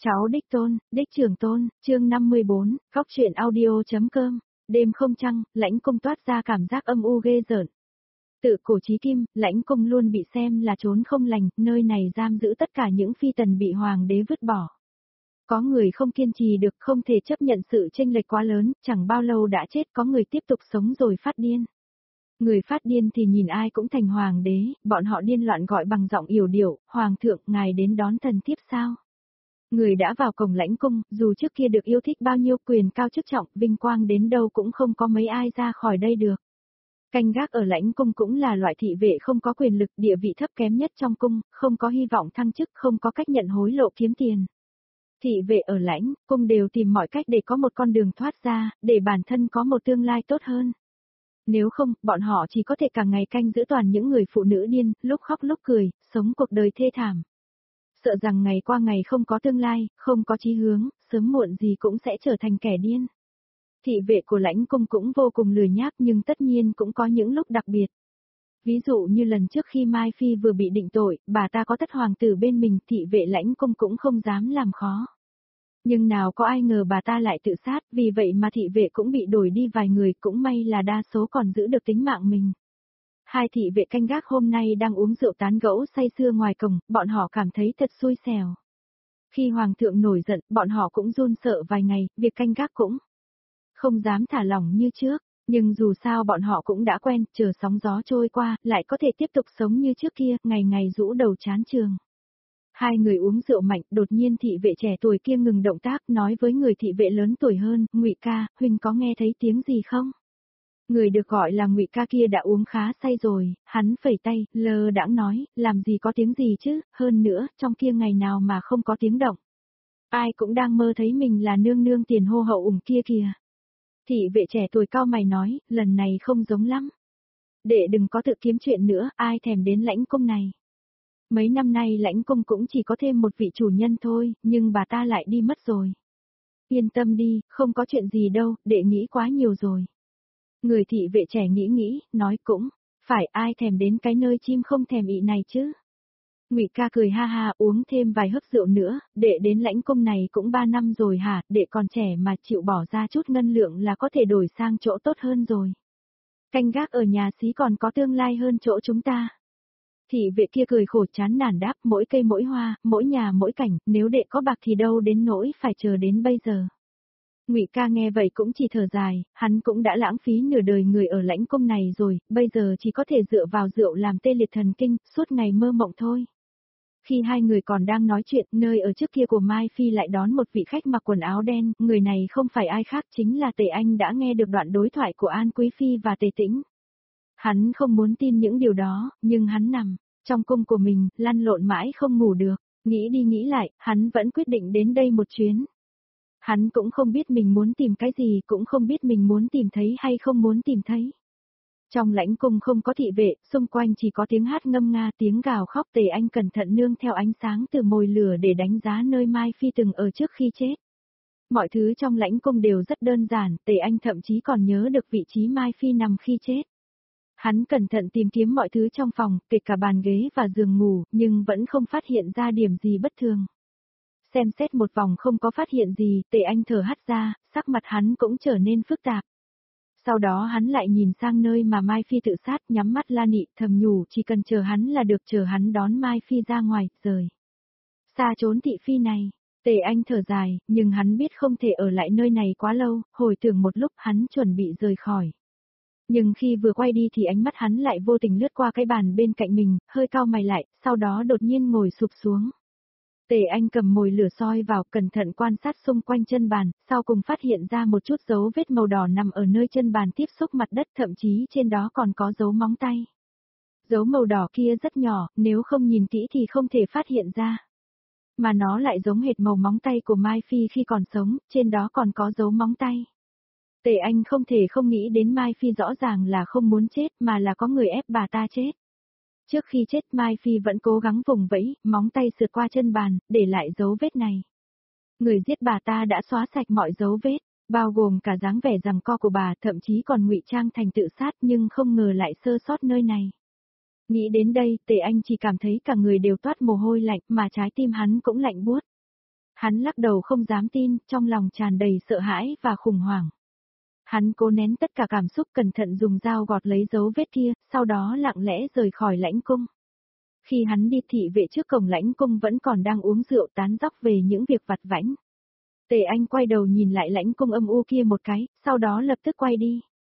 Cháu đích tôn, đích trưởng tôn, chương 54, góc truyện audio.com, đêm không trăng, lãnh cung toát ra cảm giác âm u ghê rợn. Tự cổ chí kim, lãnh cung luôn bị xem là trốn không lành, nơi này giam giữ tất cả những phi tần bị hoàng đế vứt bỏ. Có người không kiên trì được, không thể chấp nhận sự chênh lệch quá lớn, chẳng bao lâu đã chết, có người tiếp tục sống rồi phát điên. Người phát điên thì nhìn ai cũng thành hoàng đế, bọn họ điên loạn gọi bằng giọng yểu điệu, hoàng thượng, ngài đến đón thần thiếp sao? Người đã vào cổng lãnh cung, dù trước kia được yêu thích bao nhiêu, quyền cao chức trọng, vinh quang đến đâu cũng không có mấy ai ra khỏi đây được. Canh gác ở lãnh cung cũng là loại thị vệ không có quyền lực, địa vị thấp kém nhất trong cung, không có hy vọng thăng chức, không có cách nhận hối lộ kiếm tiền. Thị vệ ở lãnh cung đều tìm mọi cách để có một con đường thoát ra, để bản thân có một tương lai tốt hơn. Nếu không, bọn họ chỉ có thể cả ngày canh giữ toàn những người phụ nữ điên, lúc khóc lúc cười, sống cuộc đời thê thảm. Sợ rằng ngày qua ngày không có tương lai, không có chí hướng, sớm muộn gì cũng sẽ trở thành kẻ điên. Thị vệ của lãnh cung cũng vô cùng lười nhác, nhưng tất nhiên cũng có những lúc đặc biệt. Ví dụ như lần trước khi Mai Phi vừa bị định tội, bà ta có thất hoàng tử bên mình, thị vệ lãnh cung cũng không dám làm khó. Nhưng nào có ai ngờ bà ta lại tự sát, vì vậy mà thị vệ cũng bị đổi đi vài người, cũng may là đa số còn giữ được tính mạng mình. Hai thị vệ canh gác hôm nay đang uống rượu tán gẫu say sưa ngoài cổng, bọn họ cảm thấy thật xui xẻo. Khi hoàng thượng nổi giận, bọn họ cũng run sợ vài ngày, việc canh gác cũng không dám thả lỏng như trước, nhưng dù sao bọn họ cũng đã quen, chờ sóng gió trôi qua, lại có thể tiếp tục sống như trước kia, ngày ngày rũ đầu chán trường. Hai người uống rượu mạnh, đột nhiên thị vệ trẻ tuổi kia ngừng động tác, nói với người thị vệ lớn tuổi hơn, Ngụy ca, huynh có nghe thấy tiếng gì không? Người được gọi là Ngụy ca kia đã uống khá say rồi, hắn phẩy tay, lơ đãng nói, làm gì có tiếng gì chứ, hơn nữa, trong kia ngày nào mà không có tiếng động. Ai cũng đang mơ thấy mình là nương nương tiền hô hậu ủng kia kìa. Thị vệ trẻ tuổi cao mày nói, lần này không giống lắm. Đệ đừng có tự kiếm chuyện nữa, ai thèm đến lãnh cung này. Mấy năm nay lãnh cung cũng chỉ có thêm một vị chủ nhân thôi, nhưng bà ta lại đi mất rồi. Yên tâm đi, không có chuyện gì đâu, đệ nghĩ quá nhiều rồi. Người thị vệ trẻ nghĩ, nói cũng, phải ai thèm đến cái nơi chim không thèm ị này chứ. Ngụy ca cười ha ha, uống thêm vài hớp rượu nữa, đệ đến lãnh cung này cũng 3 năm rồi hả, đệ còn trẻ mà chịu bỏ ra chút ngân lượng là có thể đổi sang chỗ tốt hơn rồi. Canh gác ở nhà xí còn có tương lai hơn chỗ chúng ta. Thị vệ kia cười khổ chán nản đáp, mỗi cây mỗi hoa, mỗi nhà mỗi cảnh, nếu đệ có bạc thì đâu đến nỗi phải chờ đến bây giờ. Ngụy ca nghe vậy cũng chỉ thở dài, hắn cũng đã lãng phí nửa đời người ở lãnh cung này rồi, bây giờ chỉ có thể dựa vào rượu làm tê liệt thần kinh, suốt ngày mơ mộng thôi. Khi hai người còn đang nói chuyện, nơi ở trước kia của Mai Phi lại đón một vị khách mặc quần áo đen, người này không phải ai khác chính là Tề Anh đã nghe được đoạn đối thoại của An Quý Phi và Tề Tĩnh. Hắn không muốn tin những điều đó, nhưng hắn nằm trong cung của mình, lăn lộn mãi không ngủ được, nghĩ đi nghĩ lại, hắn vẫn quyết định đến đây một chuyến. Hắn cũng không biết mình muốn tìm cái gì, cũng không biết mình muốn tìm thấy hay không muốn tìm thấy. Trong lãnh cung không có thị vệ, xung quanh chỉ có tiếng hát ngâm nga, tiếng gào khóc. Tề Anh cẩn thận nương theo ánh sáng từ mồi lửa để đánh giá nơi Mai Phi từng ở trước khi chết. Mọi thứ trong lãnh cung đều rất đơn giản, Tề Anh thậm chí còn nhớ được vị trí Mai Phi nằm khi chết. Hắn cẩn thận tìm kiếm mọi thứ trong phòng, kể cả bàn ghế và giường ngủ, nhưng vẫn không phát hiện ra điểm gì bất thường. Xem xét một vòng không có phát hiện gì, Tề Anh thở hắt ra, sắc mặt hắn cũng trở nên phức tạp. Sau đó hắn lại nhìn sang nơi mà Mai Phi tự sát, nhắm mắt la nị, thầm nhủ chỉ cần chờ hắn là được, chờ hắn đón Mai Phi ra ngoài, rời xa trốn thị phi này. Tề Anh thở dài, nhưng hắn biết không thể ở lại nơi này quá lâu, hồi tưởng một lúc hắn chuẩn bị rời khỏi. Nhưng khi vừa quay đi thì ánh mắt hắn lại vô tình lướt qua cái bàn bên cạnh mình, hơi cau mày lại, sau đó đột nhiên ngồi sụp xuống. Tề Anh cầm mồi lửa soi vào, cẩn thận quan sát xung quanh chân bàn, sau cùng phát hiện ra một chút dấu vết màu đỏ nằm ở nơi chân bàn tiếp xúc mặt đất, thậm chí trên đó còn có dấu móng tay. Dấu màu đỏ kia rất nhỏ, nếu không nhìn kỹ thì không thể phát hiện ra. Mà nó lại giống hệt màu móng tay của Mai Phi khi còn sống, trên đó còn có dấu móng tay. Tề Anh không thể không nghĩ đến Mai Phi rõ ràng là không muốn chết mà là có người ép bà ta chết. Trước khi chết Mai Phi vẫn cố gắng vùng vẫy, móng tay sượt qua chân bàn, để lại dấu vết này. Người giết bà ta đã xóa sạch mọi dấu vết, bao gồm cả dáng vẻ giằng co của bà, thậm chí còn ngụy trang thành tự sát, nhưng không ngờ lại sơ sót nơi này. Nghĩ đến đây, Tề Anh chỉ cảm thấy cả người đều toát mồ hôi lạnh, mà trái tim hắn cũng lạnh buốt. Hắn lắc đầu không dám tin, trong lòng tràn đầy sợ hãi và khủng hoảng. Hắn cố nén tất cả cảm xúc cẩn thận dùng dao gọt lấy dấu vết kia, sau đó lặng lẽ rời khỏi lãnh cung. Khi hắn đi thị vệ trước cổng lãnh cung vẫn còn đang uống rượu tán dóc về những việc vặt vãnh. Tề Anh quay đầu nhìn lại lãnh cung âm u kia một cái, sau đó lập tức quay đi.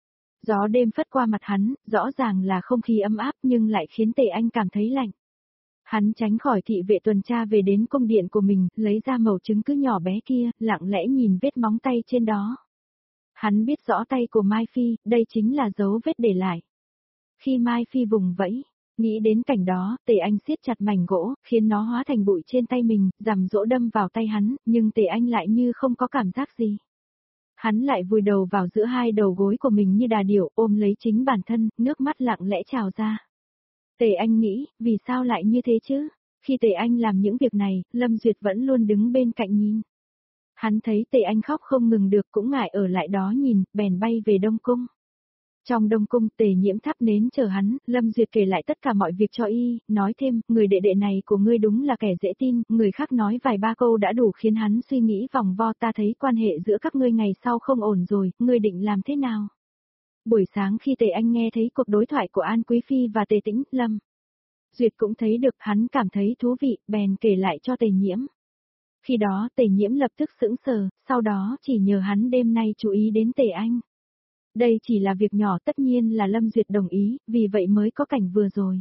Gió đêm phất qua mặt hắn, rõ ràng là không khí ấm áp nhưng lại khiến Tề Anh cảm thấy lạnh. Hắn tránh khỏi thị vệ tuần tra về đến cung điện của mình, lấy ra mẩu trứng cứ nhỏ bé kia, lặng lẽ nhìn vết móng tay trên đó. Hắn biết rõ tay của Mai Phi, đây chính là dấu vết để lại. Khi Mai Phi vùng vẫy, nghĩ đến cảnh đó, Tề Anh siết chặt mảnh gỗ, khiến nó hóa thành bụi trên tay mình, rằm dỗ đâm vào tay hắn, nhưng Tề Anh lại như không có cảm giác gì. Hắn lại vùi đầu vào giữa hai đầu gối của mình như đà điểu, ôm lấy chính bản thân, nước mắt lặng lẽ trào ra. Tề Anh nghĩ, vì sao lại như thế chứ? Khi Tề Anh làm những việc này, Lâm Duyệt vẫn luôn đứng bên cạnh nhìn. Hắn thấy Tề Anh khóc không ngừng được cũng ngại ở lại đó nhìn, bèn bay về Đông Cung. Trong Đông Cung Tề Nhiễm thắp nến chờ hắn, Lâm Duyệt kể lại tất cả mọi việc cho y, nói thêm, người đệ đệ này của ngươi đúng là kẻ dễ tin, người khác nói vài ba câu đã đủ khiến hắn suy nghĩ vòng vo, ta thấy quan hệ giữa các ngươi ngày sau không ổn rồi, ngươi định làm thế nào? Buổi sáng khi Tề Anh nghe thấy cuộc đối thoại của An Quý Phi và Tề Tĩnh, Lâm Duyệt cũng thấy được, hắn cảm thấy thú vị, bèn kể lại cho Tề Nhiễm. Khi đó Tề Nhiễm lập tức sững sờ, sau đó chỉ nhờ hắn đêm nay chú ý đến Tề Anh. Đây chỉ là việc nhỏ, tất nhiên là Lâm Duyệt đồng ý, vì vậy mới có cảnh vừa rồi.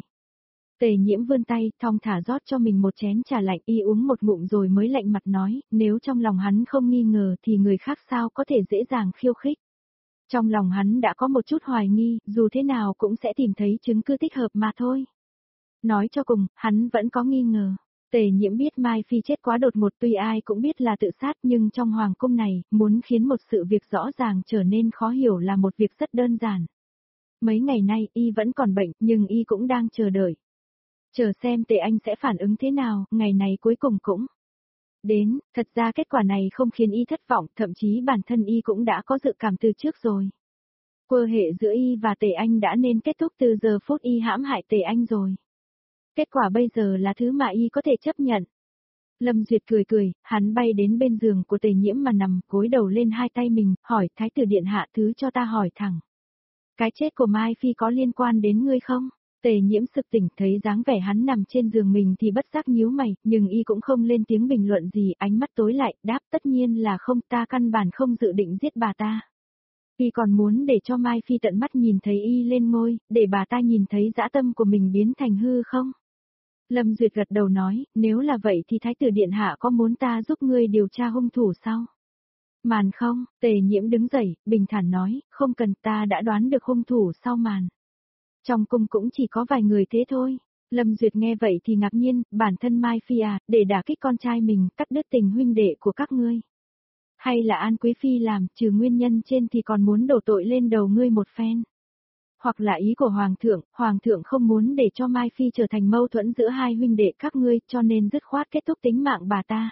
Tề Nhiễm vươn tay, thong thả rót cho mình một chén trà lạnh, y uống một ngụm rồi mới lạnh mặt nói, nếu trong lòng hắn không nghi ngờ thì người khác sao có thể dễ dàng khiêu khích. Trong lòng hắn đã có một chút hoài nghi, dù thế nào cũng sẽ tìm thấy chứng cứ thích hợp mà thôi. Nói cho cùng, hắn vẫn có nghi ngờ. Tề Nhiễm biết Mai Phi chết quá đột ngột, tuy ai cũng biết là tự sát, nhưng trong hoàng cung này, muốn khiến một sự việc rõ ràng trở nên khó hiểu là một việc rất đơn giản. Mấy ngày nay y vẫn còn bệnh, nhưng y cũng đang chờ đợi. Chờ xem Tề Anh sẽ phản ứng thế nào, ngày này cuối cùng cũng đến, thật ra kết quả này không khiến y thất vọng, thậm chí bản thân y cũng đã có dự cảm từ trước rồi. Quan hệ giữa y và Tề Anh đã nên kết thúc từ giờ phút y hãm hại Tề Anh rồi. Kết quả bây giờ là thứ mà y có thể chấp nhận. Lâm Duyệt cười cười, hắn bay đến bên giường của Tề Nhiễm mà nằm, gối đầu lên hai tay mình, hỏi Thái tử điện hạ thứ cho ta hỏi thẳng. Cái chết của Mai Phi có liên quan đến ngươi không? Tề Nhiễm sực tỉnh, thấy dáng vẻ hắn nằm trên giường mình thì bất giác nhíu mày, nhưng y cũng không lên tiếng bình luận gì, ánh mắt tối lại, đáp tất nhiên là không, ta căn bản không dự định giết bà ta. Y còn muốn để cho Mai Phi tận mắt nhìn thấy y lên ngôi, để bà ta nhìn thấy dã tâm của mình biến thành hư không? Lâm Duyệt gật đầu nói, nếu là vậy thì Thái tử điện hạ có muốn ta giúp ngươi điều tra hung thủ sao? Màn không? Tề Nhiễm đứng dậy, bình thản nói, không cần, ta đã đoán được hung thủ sau màn. Trong cung cũng chỉ có vài người thế thôi. Lâm Duyệt nghe vậy thì ngạc nhiên, bản thân Mai Phi à, để đả kích con trai mình, cắt đứt tình huynh đệ của các ngươi. Hay là An Quý Phi làm, trừ nguyên nhân trên thì còn muốn đổ tội lên đầu ngươi một phen. Hoặc là ý của Hoàng thượng không muốn để cho Mai Phi trở thành mâu thuẫn giữa hai huynh đệ các ngươi, cho nên dứt khoát kết thúc tính mạng bà ta.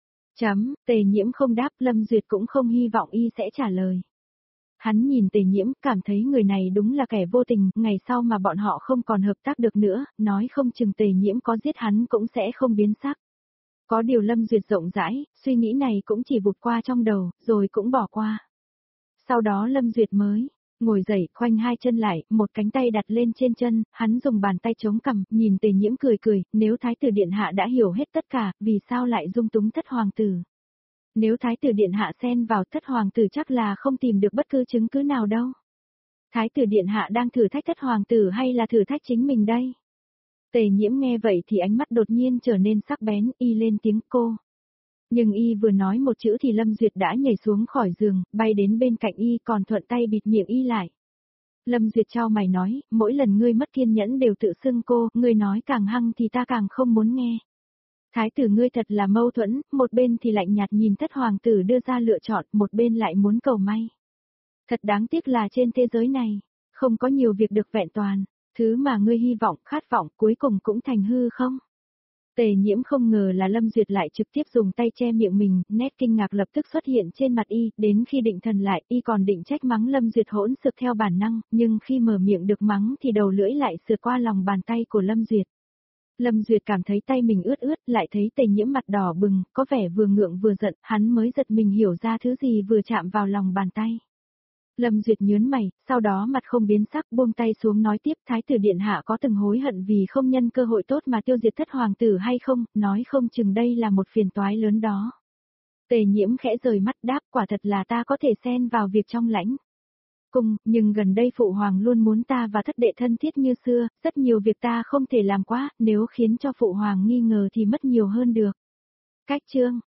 Tề Nhiễm không đáp, Lâm Duyệt cũng không hy vọng y sẽ trả lời. Hắn nhìn Tề Nhiễm, cảm thấy người này đúng là kẻ vô tình, ngày sau mà bọn họ không còn hợp tác được nữa, nói không chừng Tề Nhiễm có giết hắn cũng sẽ không biến sắc. Có điều Lâm Duyệt rộng rãi, suy nghĩ này cũng chỉ vụt qua trong đầu, rồi cũng bỏ qua. Sau đó Lâm Duyệt mới ngồi dậy, khoanh hai chân lại, một cánh tay đặt lên trên chân, hắn dùng bàn tay chống cằm, nhìn Tề Nhiễm cười cười, nếu Thái tử điện hạ đã hiểu hết tất cả, vì sao lại dung túng thất hoàng tử? Nếu Thái tử điện hạ xen vào thất hoàng tử chắc là không tìm được bất cứ chứng cứ nào đâu. Thái tử điện hạ đang thử thách thất hoàng tử hay là thử thách chính mình đây? Tề Nhiễm nghe vậy thì ánh mắt đột nhiên trở nên sắc bén, y lên tiếng cô. Nhưng y vừa nói một chữ thì Lâm Duyệt đã nhảy xuống khỏi giường, bay đến bên cạnh y còn thuận tay bịt miệng y lại. Lâm Duyệt chau mày nói, mỗi lần ngươi mất kiên nhẫn đều tự xưng cô, ngươi nói càng hăng thì ta càng không muốn nghe. Thái tử ngươi thật là mâu thuẫn, một bên thì lạnh nhạt nhìn thất hoàng tử đưa ra lựa chọn, một bên lại muốn cầu may. Thật đáng tiếc là trên thế giới này, không có nhiều việc được vẹn toàn, thứ mà ngươi hy vọng, khát vọng cuối cùng cũng thành hư không? Tề Nhiễm không ngờ là Lâm Duyệt lại trực tiếp dùng tay che miệng mình, nét kinh ngạc lập tức xuất hiện trên mặt y, đến khi định thần lại, y còn định trách mắng Lâm Duyệt hỗn xược theo bản năng, nhưng khi mở miệng được mắng thì đầu lưỡi lại sượt qua lòng bàn tay của Lâm Duyệt. Lâm Duyệt cảm thấy tay mình ướt ướt, lại thấy Tề Nhiễm mặt đỏ bừng, có vẻ vừa ngượng vừa giận, hắn mới giật mình hiểu ra thứ gì vừa chạm vào lòng bàn tay. Lâm Duyệt nhớn mày, sau đó mặt không biến sắc buông tay xuống nói tiếp Thái tử điện hạ có từng hối hận vì không nhân cơ hội tốt mà tiêu diệt thất hoàng tử hay không, nói không chừng đây là một phiền toái lớn đó. Tề Nhiễm khẽ rời mắt đáp quả thật là ta có thể xen vào việc trong lãnh cung, nhưng gần đây phụ hoàng luôn muốn ta và thất đệ thân thiết như xưa, rất nhiều việc ta không thể làm quá, nếu khiến cho phụ hoàng nghi ngờ thì mất nhiều hơn được. Cách chương